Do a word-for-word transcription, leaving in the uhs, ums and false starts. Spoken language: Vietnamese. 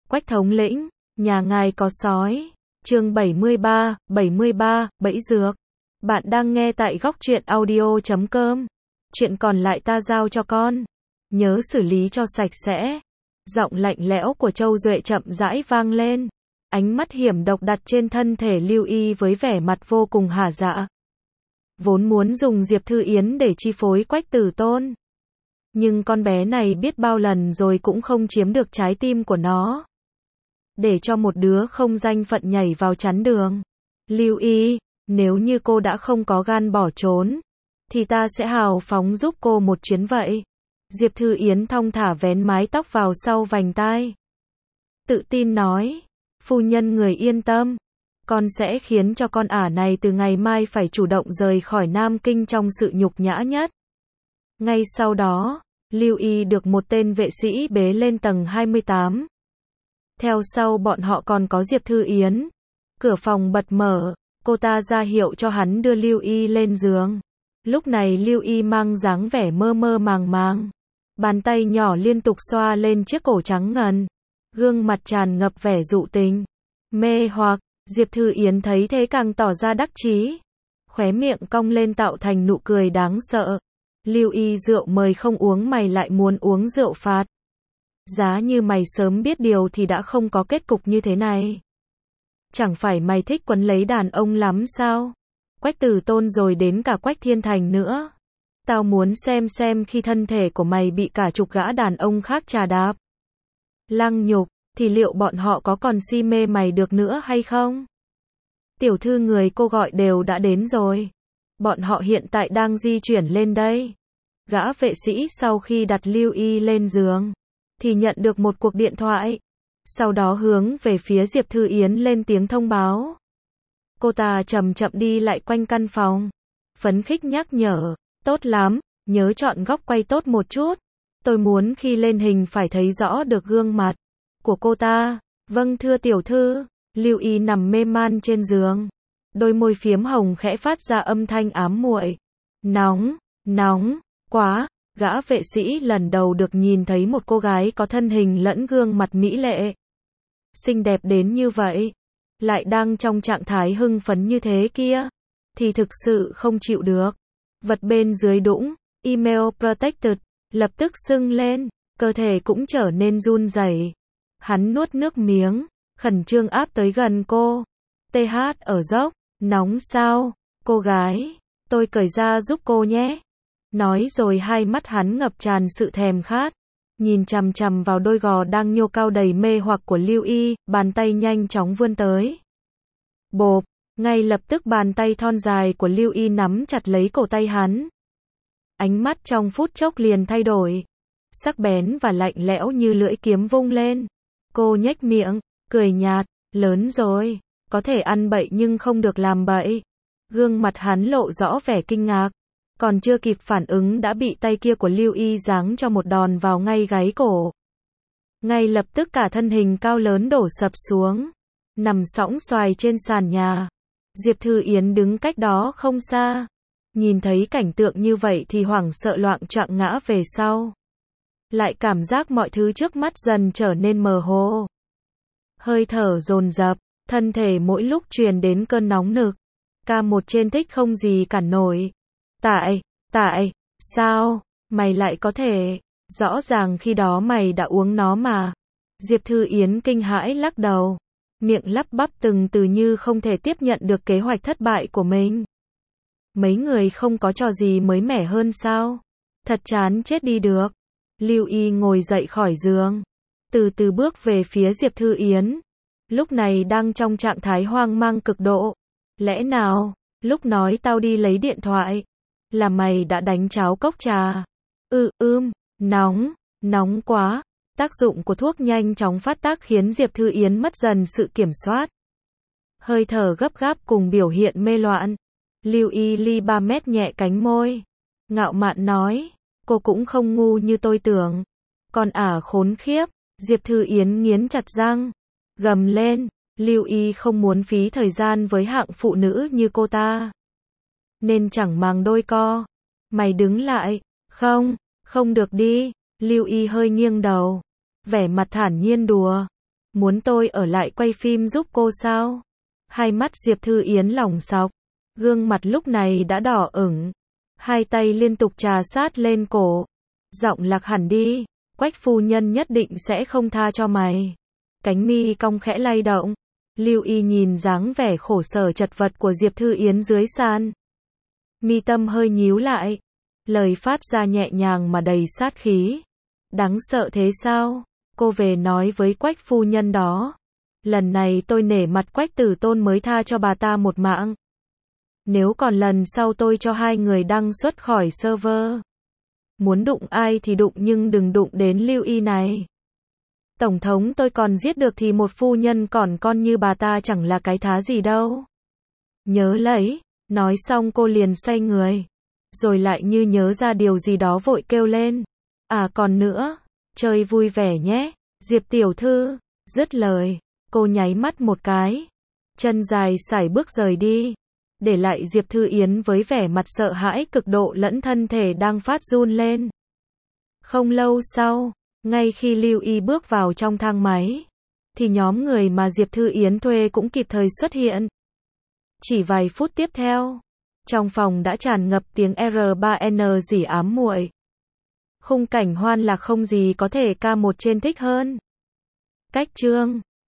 Quách thống lĩnh, nhà ngài có sói. Chương bảy mươi ba, bảy mươi ba, bẫy dược. Bạn đang nghe tại góc truyện audio chấm com. Chuyện còn lại ta giao cho con. Nhớ xử lý cho sạch sẽ. Giọng lạnh lẽo của Châu Duệ chậm rãi vang lên. Ánh mắt hiểm độc đặt trên thân thể Lưu Y với vẻ mặt vô cùng hả dạ. Vốn muốn dùng Diệp Thư Yến để chi phối Quách Tử Tôn. Nhưng con bé này biết bao lần rồi cũng không chiếm được trái tim của nó. Để cho một đứa không danh phận nhảy vào chắn đường. Lưu Y, nếu như cô đã không có gan bỏ trốn, thì ta sẽ hào phóng giúp cô một chuyến vậy. Diệp Thư Yến thong thả vén mái tóc vào sau vành tai. Tự tin nói, phu nhân người yên tâm. Con sẽ khiến cho con ả này từ ngày mai phải chủ động rời khỏi Nam Kinh trong sự nhục nhã nhất. Ngay sau đó, Lưu Y được một tên vệ sĩ bế lên tầng hai mươi tám. Theo sau bọn họ còn có Diệp Thư Yến. Cửa phòng bật mở, cô ta ra hiệu cho hắn đưa Lưu Y lên giường. Lúc này Lưu Y mang dáng vẻ mơ mơ màng màng. Bàn tay nhỏ liên tục xoa lên chiếc cổ trắng ngần. Gương mặt tràn ngập vẻ dụ tình. Mê hoặc, Diệp Thư Yến thấy thế càng tỏ ra đắc chí. Khóe miệng cong lên tạo thành nụ cười đáng sợ. Lưu Y rượu mời không uống mày lại muốn uống rượu phạt. Giá như mày sớm biết điều thì đã không có kết cục như thế này. Chẳng phải mày thích quấn lấy đàn ông lắm sao? Quách Tử Tôn rồi đến cả Quách Thiên Thành nữa. Tao muốn xem xem khi thân thể của mày bị cả chục gã đàn ông khác trà đạp. Lăng nhục, thì liệu bọn họ có còn si mê mày được nữa hay không? Tiểu thư người cô gọi đều đã đến rồi. Bọn họ hiện tại đang di chuyển lên đây. Gã vệ sĩ sau khi đặt Lưu Y lên giường, thì nhận được một cuộc điện thoại. Sau đó hướng về phía Diệp Thư Yến lên tiếng thông báo. Cô ta chậm chậm đi lại quanh căn phòng. Phấn khích nhắc nhở, tốt lắm, nhớ chọn góc quay tốt một chút. Tôi muốn khi lên hình phải thấy rõ được gương mặt của cô ta. Vâng thưa tiểu thư. Lưu Y nằm mê man trên giường. Đôi môi phiếm hồng khẽ phát ra âm thanh ám muội. Nóng, nóng, quá. Gã vệ sĩ lần đầu được nhìn thấy một cô gái có thân hình lẫn gương mặt mỹ lệ. Xinh đẹp đến như vậy. Lại đang trong trạng thái hưng phấn như thế kia. Thì thực sự không chịu được. Vật bên dưới đũng, email protected, lập tức sưng lên. Cơ thể cũng trở nên run rẩy. Hắn nuốt nước miếng, khẩn trương áp tới gần cô. tê hát ở dốc, nóng sao? Cô gái, tôi cởi ra giúp cô nhé. Nói rồi hai mắt hắn ngập tràn sự thèm khát. Nhìn chằm chằm vào đôi gò đang nhô cao đầy mê hoặc của Lưu Y, bàn tay nhanh chóng vươn tới. Bộp, ngay lập tức bàn tay thon dài của Lưu Y nắm chặt lấy cổ tay hắn. Ánh mắt trong phút chốc liền thay đổi. Sắc bén và lạnh lẽo như lưỡi kiếm vung lên. Cô nhếch miệng, cười nhạt, lớn rồi, có thể ăn bậy nhưng không được làm bậy. Gương mặt hắn lộ rõ vẻ kinh ngạc. Còn chưa kịp phản ứng đã bị tay kia của Lưu Y giáng cho một đòn vào ngay gáy cổ. Ngay lập tức cả thân hình cao lớn đổ sập xuống. Nằm sõng xoài trên sàn nhà. Diệp Thư Yến đứng cách đó không xa. Nhìn thấy cảnh tượng như vậy thì hoảng sợ loạng choạng ngã về sau. Lại cảm giác mọi thứ trước mắt dần trở nên mờ hồ. Hơi thở dồn dập, thân thể mỗi lúc truyền đến cơn nóng nực. Ca một trên thích không gì cản nổi. Tại, tại, sao, mày lại có thể, rõ ràng khi đó mày đã uống nó mà. Diệp Thư Yến kinh hãi lắc đầu, miệng lắp bắp từng từ như không thể tiếp nhận được kế hoạch thất bại của mình. Mấy người không có trò gì mới mẻ hơn sao? Thật chán chết đi được. Lưu Y ngồi dậy khỏi giường, từ từ bước về phía Diệp Thư Yến. Lúc này đang trong trạng thái hoang mang cực độ. Lẽ nào, lúc nói tao đi lấy điện thoại, là mày đã đánh cháo cốc trà? Ừ ưm, nóng, nóng quá. Tác dụng của thuốc nhanh chóng phát tác khiến Diệp Thư Yến mất dần sự kiểm soát. Hơi thở gấp gáp cùng biểu hiện mê loạn. Lưu Y ly ba mét nhẹ cánh môi. Ngạo mạn nói, cô cũng không ngu như tôi tưởng. Còn ả khốn khiếp. Diệp Thư Yến nghiến chặt răng. Gầm lên, Lưu Y không muốn phí thời gian với hạng phụ nữ như cô ta. Nên chẳng màng đôi co. Mày đứng lại. Không, không được đi. Lưu Y hơi nghiêng đầu. Vẻ mặt thản nhiên đùa. Muốn tôi ở lại quay phim giúp cô sao? Hai mắt Diệp Thư Yến lỏng xọc, gương mặt lúc này đã đỏ ửng, hai tay liên tục trà sát lên cổ, giọng lạc hẳn đi, Quách phu nhân nhất định sẽ không tha cho mày. Cánh mi cong khẽ lay động, Lưu Y nhìn dáng vẻ khổ sở chật vật của Diệp Thư Yến dưới sàn. Mi tâm hơi nhíu lại, lời phát ra nhẹ nhàng mà đầy sát khí. Đáng sợ thế sao? Cô về nói với Quách phu nhân đó. Lần này tôi nể mặt Quách tử tôn mới tha cho bà ta một mạng. Nếu còn lần sau tôi cho hai người đăng xuất khỏi server. Muốn đụng ai thì đụng nhưng đừng đụng đến Lưu Y này. Tổng thống tôi còn giết được thì một phu nhân còn con như bà ta chẳng là cái thá gì đâu. Nhớ lấy, nói xong cô liền xoay người. Rồi lại như nhớ ra điều gì đó vội kêu lên. À còn nữa, chơi vui vẻ nhé, Diệp tiểu thư. Dứt lời, cô nháy mắt một cái. Chân dài sải bước rời đi. Để lại Diệp Thư Yến với vẻ mặt sợ hãi cực độ lẫn thân thể đang phát run lên. Không lâu sau, ngay khi Lưu Y bước vào trong thang máy, thì nhóm người mà Diệp Thư Yến thuê cũng kịp thời xuất hiện. Chỉ vài phút tiếp theo, trong phòng đã tràn ngập tiếng R ba N rỉ ám muội. Khung cảnh hoan lạc không gì có thể ca một trên thích hơn. Cách chương